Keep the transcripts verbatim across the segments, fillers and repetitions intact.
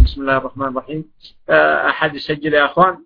بسم الله الرحمن الرحيم. أحد يسجل يا أخوان؟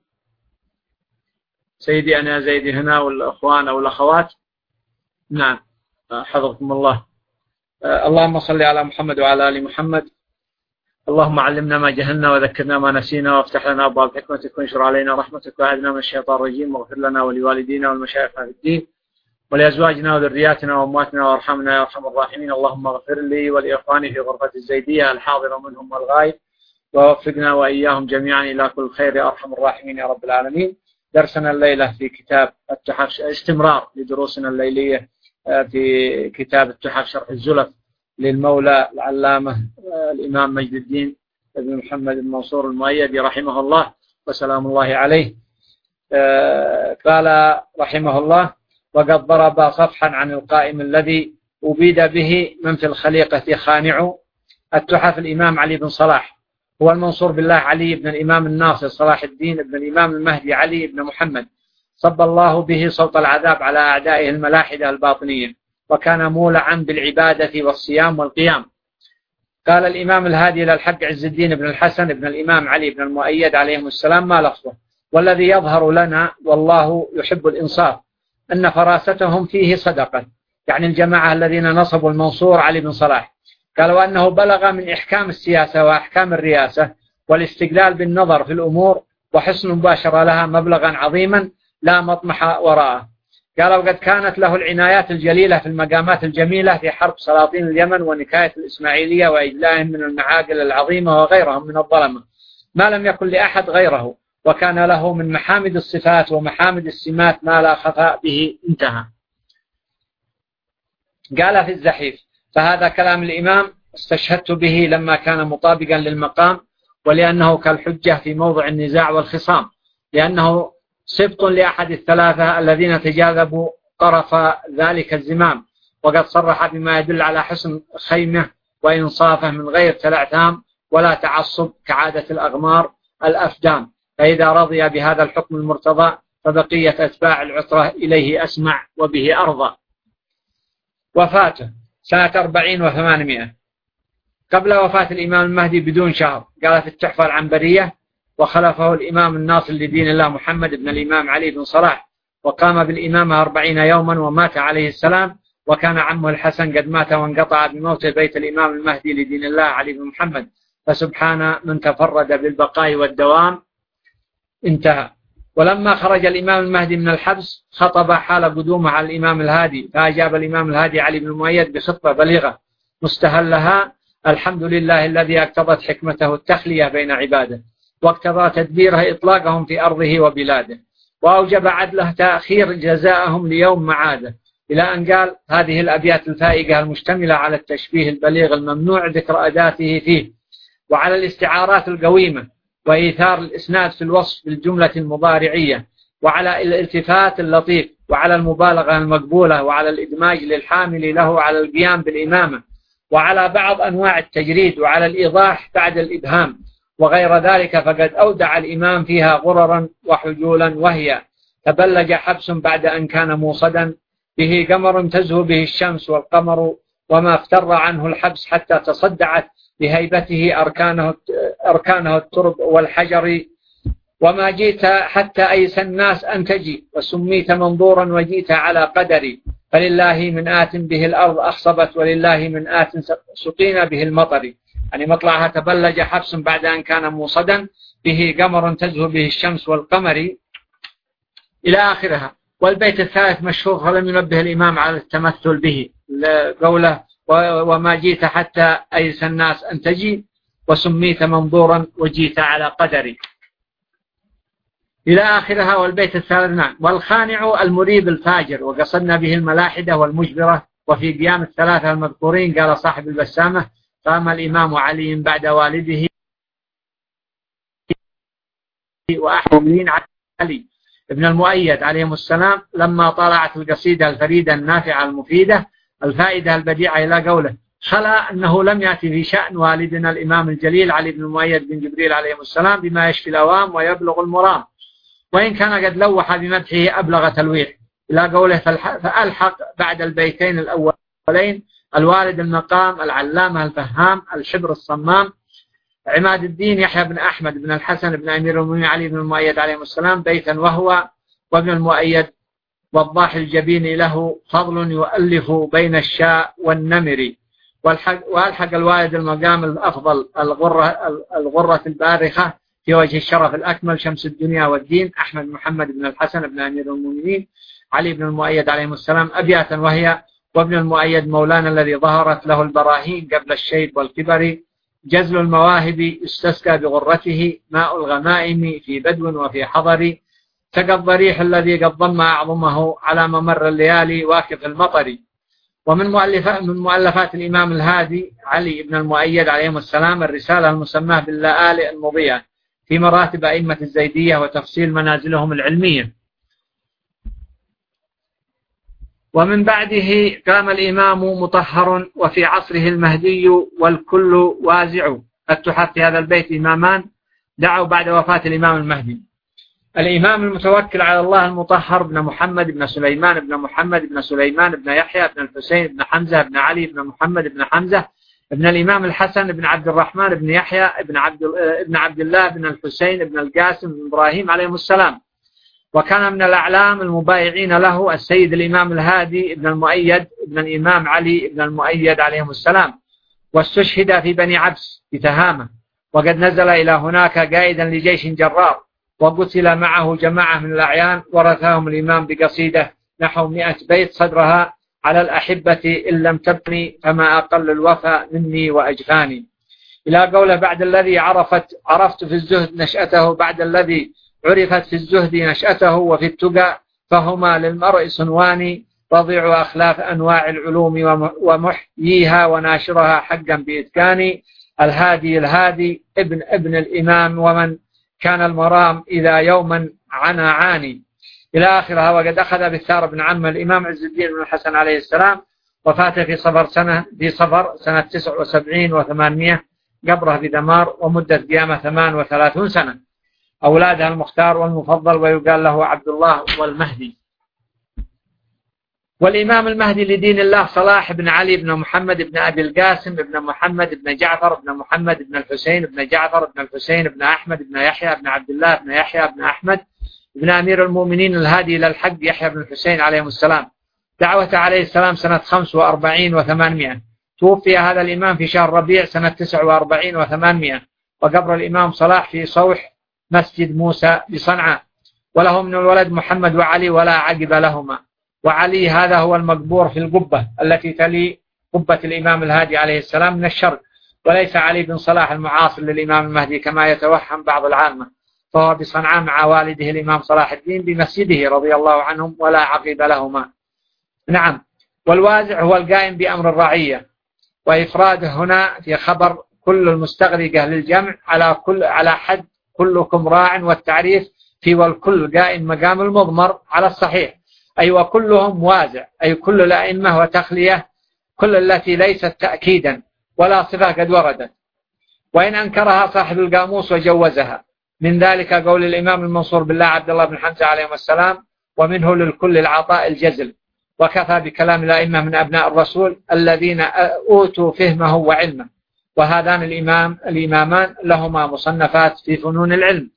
سيدي أنا زيدي هنا والأخوان أو الأخوات. نعم حفظكم الله. اللهم صل على محمد وعلى آل محمد. اللهم علمنا ما جهلنا وذكرنا ما نسينا وافتح لنا أبواب حكمتك وانشر علينا رحمتك وأعذنا من الشيطان الرجيم واغفر لنا ولوالدينا والمشايخنا في الدين ولأزواجنا وذرياتنا وأمواتنا وارحمنا يا أرحم الراحمين. اللهم اغفر لي ولإخواني في غرفة الزيدية الحاضر منهم والغائب ووفقنا وإياهم جميعا إلى كل خير يا أرحم الراحمين يا رب العالمين. درسنا الليلة في كتاب التحف، استمرار لدروسنا الليلية في كتاب التحف شرح الزلف للمولى العلامة الإمام مجد الدين بن محمد بن منصور المؤيدي رحمه الله وسلام الله عليه. قال رحمه الله: وقد ضرب صفحا عن القائم الذي أبيد به من في الخليقة خانع التحف الإمام علي بن صلاح، هو المنصور بالله علي بن الإمام الناصر صلاح الدين بن الإمام المهدي علي بن محمد، صب الله به صوت العذاب على أعدائه الملاحدة الباطنية، وكان مولعا بالعبادة والصيام والقيام. قال الإمام الهادي إلى الحق عز الدين بن الحسن بن الإمام علي بن المؤيد عليهم السلام: ما لفظه؟ والذي يظهر لنا والله يحب الإنصاف أن فراستهم فيه صدقة، يعني الجماعة الذين نصبوا المنصور علي بن صلاح. قال: وأنه بلغ من إحكام السياسة وأحكام الرياسة والاستقلال بالنظر في الأمور وحسن مباشرة لها مبلغا عظيما لا مطمح وراءه. قال: وقد كانت له العنايات الجليلة في المقامات الجميلة في حرب سلاطين اليمن ونكاية الإسماعيلية وإجلائهم من المعاقل العظيمة وغيرهم من الظلمة ما لم يكن لأحد غيره، وكان له من محامد الصفات ومحامد السمات ما لا خفاء به. انتهى. قال في الزحيف: فهذا كلام الإمام استشهدت به لما كان مطابقا للمقام، ولأنه كالحجة في موضع النزاع والخصام، لأنه سبط لأحد الثلاثة الذين تجاذبوا طرف ذلك الزمام، وقد صرح بما يدل على حسن خيمه وإنصافه من غير تلعثام ولا تعصب كعادة الأغمار الأفدام، فإذا رضي بهذا الحكم المرتضى فبقية أتباع العطرة إليه أسمع وبه أرضى. وفاته سنة أربعين وثمانمائة قبل وفاة الإمام المهدي بدون شهر. قال في التحفة العنبرية: وخلفه الإمام الناصر لدين الله محمد بن الإمام علي بن صلاح، وقام بالإمامة أربعين يوما ومات عليه السلام، وكان عمه الحسن قد مات وانقطع بموت بيت الإمام المهدي لدين الله علي بن محمد، فسبحان من تفرد بالبقاء والدوام. انتهى. ولما خرج الإمام المهدي من الحبس خطب حال قدومه على الإمام الهادي، فأجاب الإمام الهادي علي بن المؤيد بخطبة بليغة مستهلها: الحمد لله الذي اقتضت حكمته التخلية بين عباده، واقتضى تدبيره إطلاقهم في أرضه وبلاده، وأوجب عدله تأخير جزاءهم ليوم معاده، إلى أن قال هذه الأبيات الفائقة المشتملة على التشبيه البليغ الممنوع ذكر أداته فيه، وعلى الاستعارات القويمة، وإيثار الإسناد في الوصف بالجملة المضارعية، وعلى الالتفات اللطيف، وعلى المبالغة المقبولة، وعلى الإدماج للحامل له على القيام بالإمامة، وعلى بعض أنواع التجريد، وعلى الإيضاح بعد الإبهام، وغير ذلك. فقد أودع الإمام فيها غررا وحجولا، وهي: تبلج حبس بعد أن كان موصدا، به قمر تزهو به الشمس والقمر، وما افتر عنه الحبس حتى تصدعت بهيبته أركانه, أركانه الترب والحجر، وما جيت حتى أيس الناس أن تجي، وسميت منظورا وجيت على قدري، فلله من آت به الأرض أخصبت، ولله من آت سقينا به المطر. يعني مطلعها تبلج حبس بعد أن كان موصدا، به قمر تزهو به الشمس والقمر، إلى آخرها. والبيت الثالث مشهور، فلم ينبه الإمام على التمثل به، قوله: وما جيت حتى أيس الناس أن تجي، وسميت منظورا وجيت على قدري، إلى آخرها. والبيت الثالث نعم. والخانع المريب الفاجر، وقصدنا به الملاحدة والمجبرة. وفي قيام الثلاثة المذكورين قال صاحب البسامة: قام الإمام علي بعد والده وأحملين علي ابن المؤيد عليهم السلام، لما طلعت القصيدة الفريدة النافعة المفيدة الفائدة البديعة، إلى قوله: خلا أنه لم يأتي في شأن والدنا الإمام الجليل علي بن المؤيد بن جبريل عليه السلام بما يشفي الأوام ويبلغ المرام، وإن كان قد لوح بمدحه أبلغ تلويح، إلى قوله: فألحق بعد البيتين الأولين الوالد المقام العلامة الفهام الحبر الصمام عماد الدين يحيى بن أحمد بن الحسن بن أمير المؤمنين علي بن المؤيد عليه السلام بيتا وهو وابن المؤيد والضاح الجبيني له فضل يؤلف بين الشاء والنمر، وألحق الوالد المقام الأفضل الغرة, الغرة البارخة في وجه الشرف الأكمل شمس الدنيا والدين أحمد محمد بن الحسن بن أمير المؤمنين علي بن المؤيد عليه السلام أبياتا وهي وابن المؤيد مولانا الذي ظهرت له البراهين قبل الشيب والكبر، جزل المواهب استسقى بغرته ماء الغمائم في بدو وفي حضر، سقى الضريح الذي قد ضم أعظمه على ممر الليالي واكف المطر. ومن مؤلفات من مؤلفات الإمام الهادي علي بن المؤيد عليه السلام الرسالة المسماة باللآلئ المضيئة في مراتب أئمة الزيدية وتفصيل منازلهم العلمية. ومن بعده قام الإمام مطهر وفي عصره المهدي والكل وازع. التحف في هذا البيت إمامان دعوا بعد وفاة الإمام المهدي: الإمام المتوكل على الله المطهر بن محمد بن سليمان بن محمد بن سليمان بن يحيى بن الحسين بن حمزة بن علي بن محمد بن حمزة ابن الإمام الحسن بن عبد الرحمن بن يحيى بن عبد ابن عبد الله بن الحسين بن القاسم بن إبراهيم عليه السلام. وكان من الأعلام المبايعين له السيد الإمام الهادي بن المؤيد بن الإمام علي بن المؤيد عليه السلام، واستشهد في بني عبس بتهامة، وقد نزل إلى هناك قائدا لجيش جرار، وقتل معه جماعة من الأعيان ورثاهم الإمام بقصيدة نحو مئة بيت صدرها: على الأحبة إن لم تبني فما أقل الوفاء مني وأجفاني، إلى قوله: بعد الذي عرفت عرفت في الزهد نشأته، بعد الذي عرفت في الزهد نشأته، وفي التقى فهما للمرء صنوان، رضيع أخلاف أنواع العلوم ومحييها وناشرها حقا بإتقان، الهادي الهادي ابن ابن الإمام ومن كان المرام إذا يوما عنا عاني، إلى آخرها. وقد أخذ بالثار بن عم الإمام عز الدين بن الحسن عليه السلام وفاته في صفر سنة في صفر سنة تسع وسبعين وثمانمائة، قبره بدمار، ومدة قيامة ثمان وثلاثون سنة. أولادها المختار والمفضل، ويقال له عبد الله والمهدي. والإمام المهدي لدين الله صلاح بن علي بن محمد بن أبي القاسم بن محمد بن جعفر بن محمد بن الحسين بن جعفر بن الحسين بن أحمد بن يحيى بن عبد الله بن يحيى بن أحمد بن أمير المؤمنين الهادي إلى الحق يحيى بن الحسين عليه السلام، دعوة عليه السلام سنة خمس وأربعين وثمانمائة. توفي هذا الإمام في شهر ربيع سنة تسع وأربعين وثمانمائة، وقبر الإمام صلاح في صوح مسجد موسى بصنعاء. وله من الولد محمد وعلي ولا عقب لهما، وعلي هذا هو المقبور في القبة التي تلي قبة الإمام الهادي عليه السلام من الشرق، وليس علي بن صلاح المعاصر للإمام المهدي كما يتوهم بعض العامة، فهو بصنعاء مع والده الإمام صلاح الدين بمسجده رضي الله عنهم ولا عقب لهما. نعم. والوازع هو القائم بأمر الرعية، وإفراده هنا في خبر كل المستغرقة للجمع على كل على حد كلكم راع، والتعريف في والكل قائم مقام المضمر على الصحيح، أي وكلهم وازع، أي كل الأئمة، وتخلية كل التي ليست تأكيدا ولا صفة قد وردت، وإن أنكرها صاحب القاموس وجوزها. من ذلك قول الإمام المنصور بالله عبد الله بن حمزة عليه السلام: ومنه للكل العطاء الجزل. وكفى بكلام الأئمة من أبناء الرسول الذين أوتوا فهمه وعلمه. وهذان الإمام الإمامان لهما مصنفات في فنون العلم.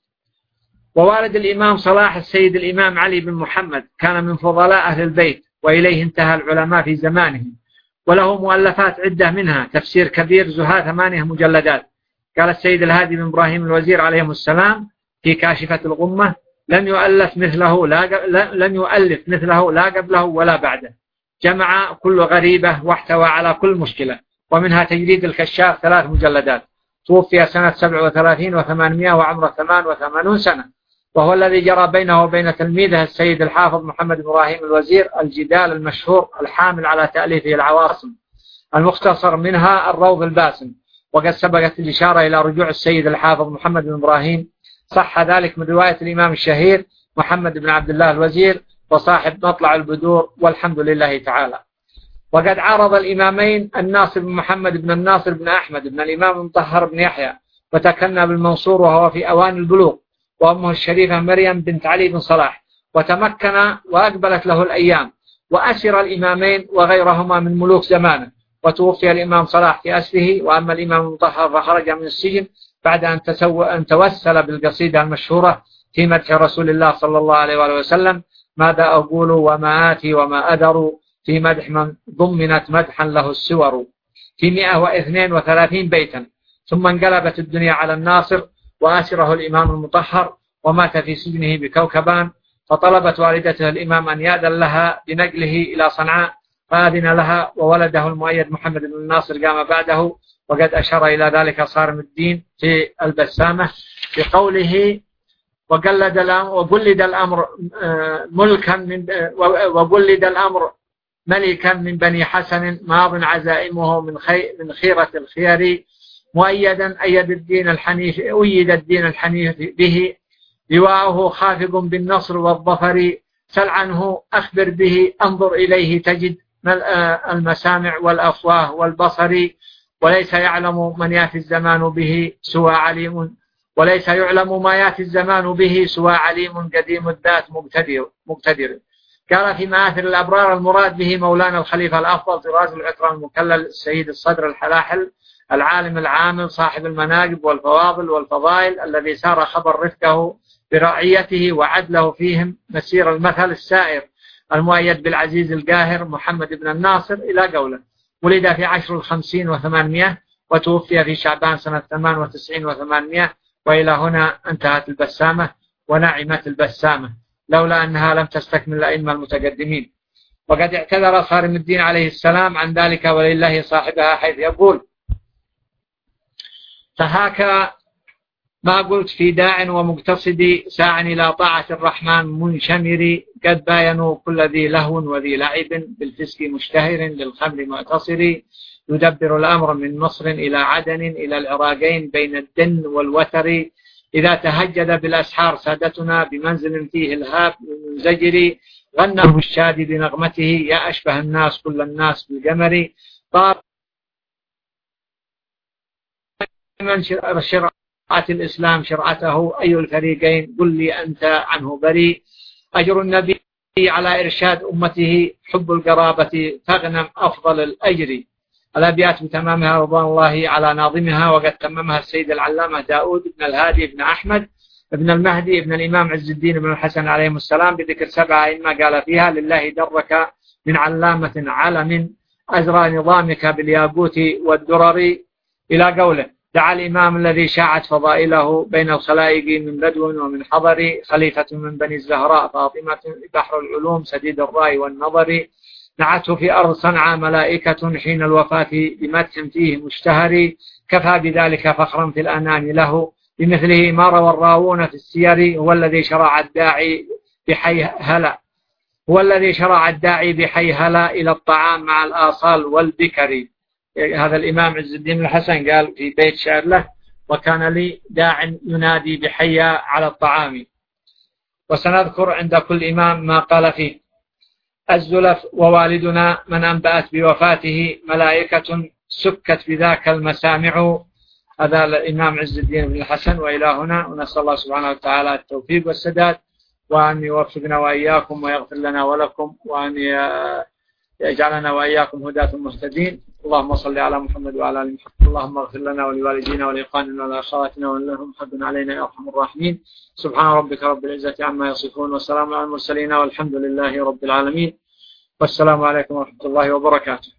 ووالد الإمام صلاح السيد الإمام علي بن محمد كان من فضلاء أهل البيت، وإليه انتهى العلماء في زمانه، وله مؤلفات عدة، منها تفسير كبير زها ثمانية مجلدات. قال السيد الهادي بن إبراهيم الوزير عليه السلام في كاشفة الغمة: لم يؤلف مثله لا لم يؤلف مثله لا قبله ولا بعده، جمع كل غريبة واحتوى على كل مشكلة. ومنها تجريد الكشاف ثلاث مجلدات. توفي سنة سبع وثلاثين وثمانمائة وعمره ثمان وثمانون سنة، وهو الذي جرى بينه وبين تلميذه السيد الحافظ محمد بن إبراهيم الوزير الجدال المشهور الحامل على تأليفه العواصم، المختصر منها الروض الباسم. وقد سبقت الإشارة إلى رجوع السيد الحافظ محمد بن إبراهيم، صح ذلك من رواية الإمام الشهير محمد بن عبد الله الوزير وصاحب مطلع البدور، والحمد لله تعالى. وقد عارض الإمامين الناصر بن محمد بن الناصر بن أحمد بن الإمام المطهر بن يحيى، وتكنى بالمنصور وهو في أوان البلوغ، وأمه الشريفة مريم بنت علي بن صلاح، وتمكن وأقبلت له الأيام، وأسر الإمامين وغيرهما من ملوك زمانه. وتوفي الإمام صلاح في أسره، وأما الإمام المطهر فخرج من السجن بعد أن, أن توسل بالقصيدة المشهورة في مدح رسول الله صلى الله عليه وآله وسلم: ماذا أقول وما آتي وما أدر في مدح من ضمنت مدحا له السور، في مئة واثنين وثلاثين بيتا. ثم انقلبت الدنيا على الناصر وآسره الإمام المطهر، ومات في سجنه بكوكبان، فطلبت والدته الإمام أن يأذن لها بنقله إلى صنعاء، فأذن لها، وولده المؤيد محمد بن الناصر قام بعده. وقد أشار إلى ذلك صارم الدين في البسامة بقوله: وقلد الأمر وقلد الأمر ملكا من وقلد الأمر ملكا من بني حسن، ماض عزائمه من خي من خيرة الخيار، مؤيدا أيد الدين الحنيف أيد الدين الحنيف به، لواءه خافق بالنصر والظفر، سل عنه أخبر به، انظر إليه تجد المسامع والأفواه والبصر، وليس يعلم من يأتي الزمان به سوى عليم وليس يعلم ما يأتي الزمان به سوى عليم قديم الذات مقتدر مقتدر. قال في مآثر الأبرار: المراد به مولانا الخليفة الأفضل طراز العترة المكلل السيد الصدر الحلاحل العالم العامل صاحب المناقب والفواضل والفضائل، الذي سار خبر رفقه برعيته وعدله فيهم مسير المثل السائر، المؤيد بالعزيز القاهر محمد بن الناصر، إلى قوله. ولد في عشر الخمسين وثمانمائة، وتوفي في شعبان سنة ثمان وتسعين وثمانمائة. وإلى هنا انتهت البسامة ونعمت البسامة، لولا أنها لم تستكمل الأئمة المتقدمين. وقد اعتذر صارم الدين عليه السلام عن ذلك ولله صاحبها، حيث يقول: فهاك ما قلت في داع ومقتصد، ساع إلى طاعة الرحمن منشمر، قد باينوا كل ذي لهو وذي لعب، بالفسق مشتهر للخمر معتصر، يدبر الأمر من مصر إلى عدن، إلى العراقين بين الدن والوتر، إذا تهجد بالأسحار سادتنا، بمنزل فيه الهاب منزجر، غناه الشادي بنغمته، يا أشبه الناس كل الناس بالقمر، طار من شرعة الإسلام شرعته، أي الفريقين قل لي أنت عنه بريء، أجر النبي على إرشاد أمته، حب القرابة تغنم أفضل الأجر. الأبيات بتمامها رضوان الله على ناظمها، وقد تممها السيد العلامة داود بن الهادي بن أحمد بن المهدي بن الإمام عز الدين بن الحسن عليهم السلام، بذكر سبعة أئمة قال فيها: لله درك من علامة علم، أزرى نظامك بالياقوت والدرر، إلى قوله: دعا الإمام الذي شاعت فضائله بين الخلائق من بدو ومن حضر، خليفة من بني الزهراء فاطمة، بحر العلوم سديد الرأي والنظر، نعته في أرض صنعاء ملائكة، حين الوفاة بمدح فيه مشتهر، كفى بذلك فخرا في الأنام له، بمثله ما روى الراوون في السير، هو الذي شرع الداعي بحي هلا هو الذي شرع الداعي بحي هلا إلى الطعام مع الآصال والبكر. هذا الإمام عز الدين الحسن قال في بيت شعر له: وكان لي داع ينادي بحي على الطعام. وسنذكر عند كل إمام ما قال فيه. الزلف: ووالدنا من أنبأت بوفاته ملائكة، سكت بذاك المسامع. هذا الإمام عز الدين بن الحسن. وإلى هنا، ونسأل الله سبحانه وتعالى التوفيق والسداد، وأن يوفقنا وإياكم ويغفر لنا ولكم، وأن يجعلنا وإياكم هداة مهتدين. اللهم صل على محمد وعلى آل محمد. اللهم اغفر لنا ولوالدينا ولإخواننا ولأخواتنا ولهم حق علينا يا أرحم الراحمين. سبحان ربك رب العزة عما يصفون، والسلام على المرسلين، والحمد لله رب العالمين. والسلام عليكم ورحمة الله وبركاته.